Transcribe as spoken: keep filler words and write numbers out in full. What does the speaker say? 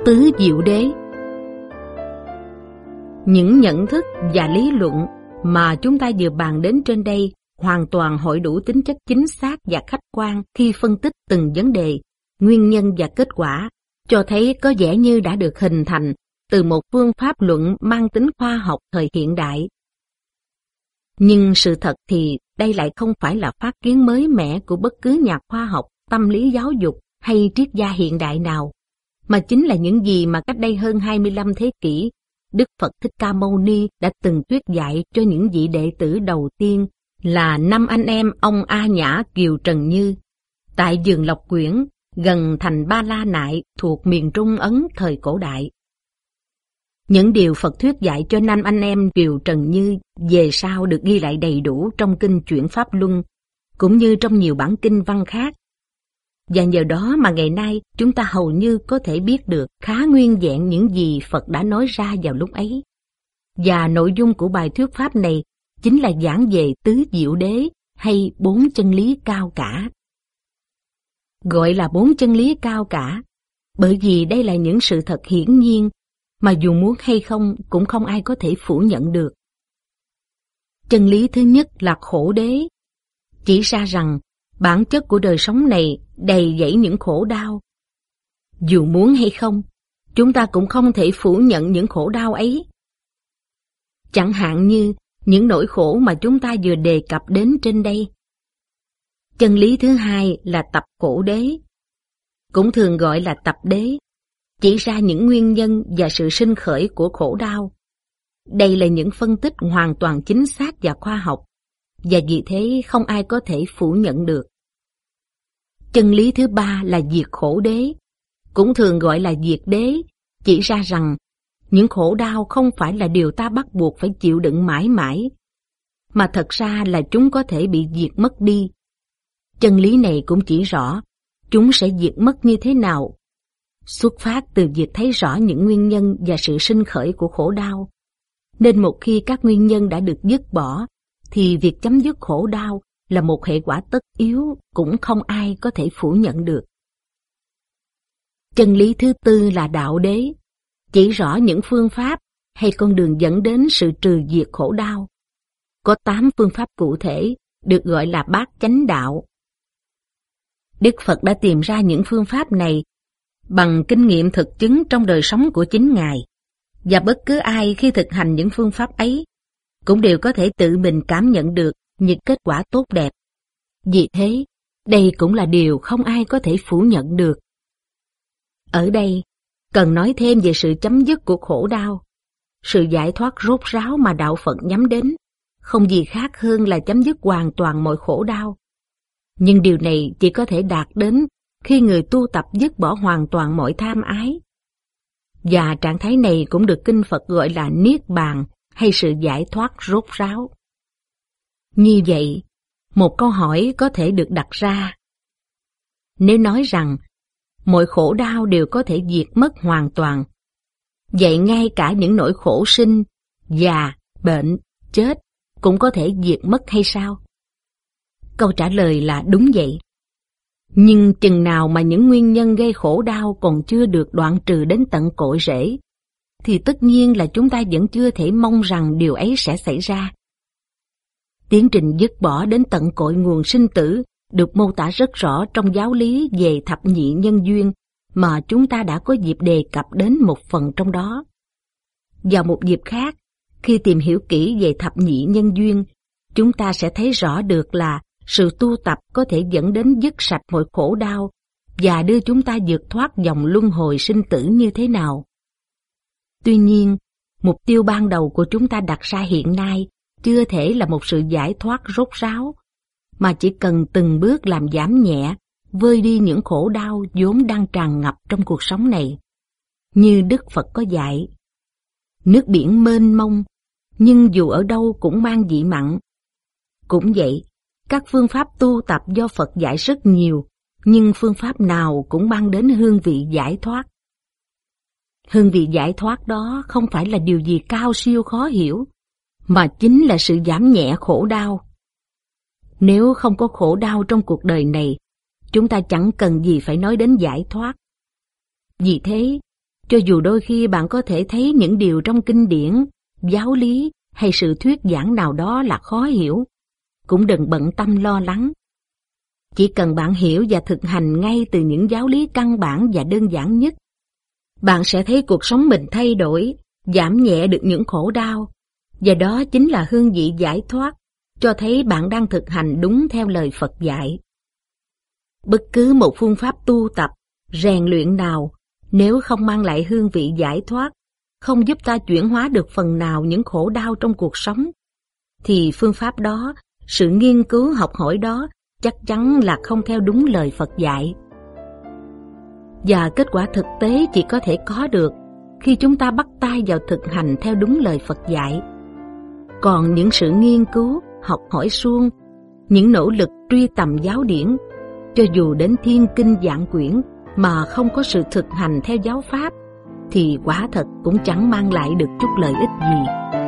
Tứ Diệu Đế. Những nhận thức và lý luận mà chúng ta vừa bàn đến trên đây hoàn toàn hội đủ tính chất chính xác và khách quan khi phân tích từng vấn đề, nguyên nhân và kết quả, cho thấy có vẻ như đã được hình thành từ một phương pháp luận mang tính khoa học thời hiện đại. Nhưng sự thật thì đây lại không phải là phát kiến mới mẻ của bất cứ nhà khoa học, tâm lý giáo dục hay triết gia hiện đại nào, mà chính là những gì mà cách đây hơn hai mươi lăm thế kỷ, Đức Phật Thích Ca Mâu Ni đã từng thuyết dạy cho những vị đệ tử đầu tiên là năm anh em ông A Nhã Kiều Trần Như, tại vườn Lộc Quyển, gần thành Ba La Nại thuộc miền Trung Ấn thời cổ đại. Những điều Phật thuyết dạy cho năm anh em Kiều Trần Như về sau được ghi lại đầy đủ trong kinh Chuyển Pháp Luân, cũng như trong nhiều bản kinh văn khác. Và nhờ đó mà ngày nay chúng ta hầu như có thể biết được khá nguyên vẹn những gì Phật đã nói ra vào lúc ấy. Và nội dung của bài thuyết pháp này chính là giảng về tứ diệu đế hay bốn chân lý cao cả. Gọi là bốn chân lý cao cả, bởi vì đây là những sự thật hiển nhiên mà dù muốn hay không cũng không ai có thể phủ nhận được. Chân lý thứ nhất là khổ đế, chỉ ra rằng bản chất của đời sống này đầy dẫy những khổ đau. Dù muốn hay không, chúng ta cũng không thể phủ nhận những khổ đau ấy. Chẳng hạn như những nỗi khổ mà chúng ta vừa đề cập đến trên đây. Chân lý thứ hai là tập khổ đế, cũng thường gọi là tập đế, chỉ ra những nguyên nhân và sự sinh khởi của khổ đau. Đây là những phân tích hoàn toàn chính xác và khoa học, và vì thế không ai có thể phủ nhận được. Chân lý thứ ba là diệt khổ đế, cũng thường gọi là diệt đế, chỉ ra rằng những khổ đau không phải là điều ta bắt buộc phải chịu đựng mãi mãi, mà thật ra là chúng có thể bị diệt mất đi. Chân lý này cũng chỉ rõ chúng sẽ diệt mất như thế nào, xuất phát từ việc thấy rõ những nguyên nhân và sự sinh khởi của khổ đau. Nên một khi các nguyên nhân đã được dứt bỏ, thì việc chấm dứt khổ đau là một hệ quả tất yếu cũng không ai có thể phủ nhận được. Chân lý thứ tư là đạo đế, chỉ rõ những phương pháp hay con đường dẫn đến sự trừ diệt khổ đau. Có tám phương pháp cụ thể, được gọi là bát chánh đạo. Đức Phật đã tìm ra những phương pháp này bằng kinh nghiệm thực chứng trong đời sống của chính Ngài, và bất cứ ai khi thực hành những phương pháp ấy cũng đều có thể tự mình cảm nhận được những kết quả tốt đẹp. Vì thế, đây cũng là điều không ai có thể phủ nhận được. Ở đây, cần nói thêm về sự chấm dứt của khổ đau. Sự giải thoát rốt ráo mà đạo Phật nhắm đến không gì khác hơn là chấm dứt hoàn toàn mọi khổ đau. Nhưng điều này chỉ có thể đạt đến khi người tu tập dứt bỏ hoàn toàn mọi tham ái. Và trạng thái này cũng được Kinh Phật gọi là Niết Bàn hay sự giải thoát rốt ráo. Như vậy, một câu hỏi có thể được đặt ra. Nếu nói rằng mọi khổ đau đều có thể diệt mất hoàn toàn, vậy ngay cả những nỗi khổ sinh, già, bệnh, chết cũng có thể diệt mất hay sao? Câu trả lời là đúng vậy. Nhưng chừng nào mà những nguyên nhân gây khổ đau còn chưa được đoạn trừ đến tận cội rễ, thì tất nhiên là chúng ta vẫn chưa thể mong rằng điều ấy sẽ xảy ra. Tiến trình dứt bỏ đến tận cội nguồn sinh tử được mô tả rất rõ trong giáo lý về thập nhị nhân duyên mà chúng ta đã có dịp đề cập đến một phần trong đó. Vào một dịp khác, khi tìm hiểu kỹ về thập nhị nhân duyên, chúng ta sẽ thấy rõ được là sự tu tập có thể dẫn đến dứt sạch mọi khổ đau và đưa chúng ta vượt thoát dòng luân hồi sinh tử như thế nào. Tuy nhiên, mục tiêu ban đầu của chúng ta đặt ra hiện nay chưa thể là một sự giải thoát rốt ráo, mà chỉ cần từng bước làm giảm nhẹ, vơi đi những khổ đau vốn đang tràn ngập trong cuộc sống này. Như Đức Phật có dạy, nước biển mênh mông, nhưng dù ở đâu cũng mang vị mặn. Cũng vậy, các phương pháp tu tập do Phật dạy rất nhiều, nhưng phương pháp nào cũng mang đến hương vị giải thoát. Hương vị giải thoát đó không phải là điều gì cao siêu khó hiểu, mà chính là sự giảm nhẹ khổ đau. Nếu không có khổ đau trong cuộc đời này, chúng ta chẳng cần gì phải nói đến giải thoát. Vì thế, Cho dù đôi khi bạn có thể thấy những điều trong kinh điển, giáo lý hay sự thuyết giảng nào đó là khó hiểu, cũng đừng bận tâm lo lắng. Chỉ cần bạn hiểu và thực hành ngay từ những giáo lý căn bản và đơn giản nhất, bạn sẽ thấy cuộc sống mình thay đổi, giảm nhẹ được những khổ đau, và đó chính là hương vị giải thoát, cho thấy bạn đang thực hành đúng theo lời Phật dạy. Bất cứ một phương pháp tu tập, rèn luyện nào, nếu không mang lại hương vị giải thoát, không giúp ta chuyển hóa được phần nào những khổ đau trong cuộc sống, thì phương pháp đó, sự nghiên cứu học hỏi đó chắc chắn là không theo đúng lời Phật dạy. Và kết quả thực tế chỉ có thể có được khi chúng ta bắt tay vào thực hành theo đúng lời Phật dạy. Còn những sự nghiên cứu, học hỏi suông, những nỗ lực truy tầm giáo điển, cho dù đến thiên kinh vạn quyển mà không có sự thực hành theo giáo pháp, thì quả thật cũng chẳng mang lại được chút lợi ích gì.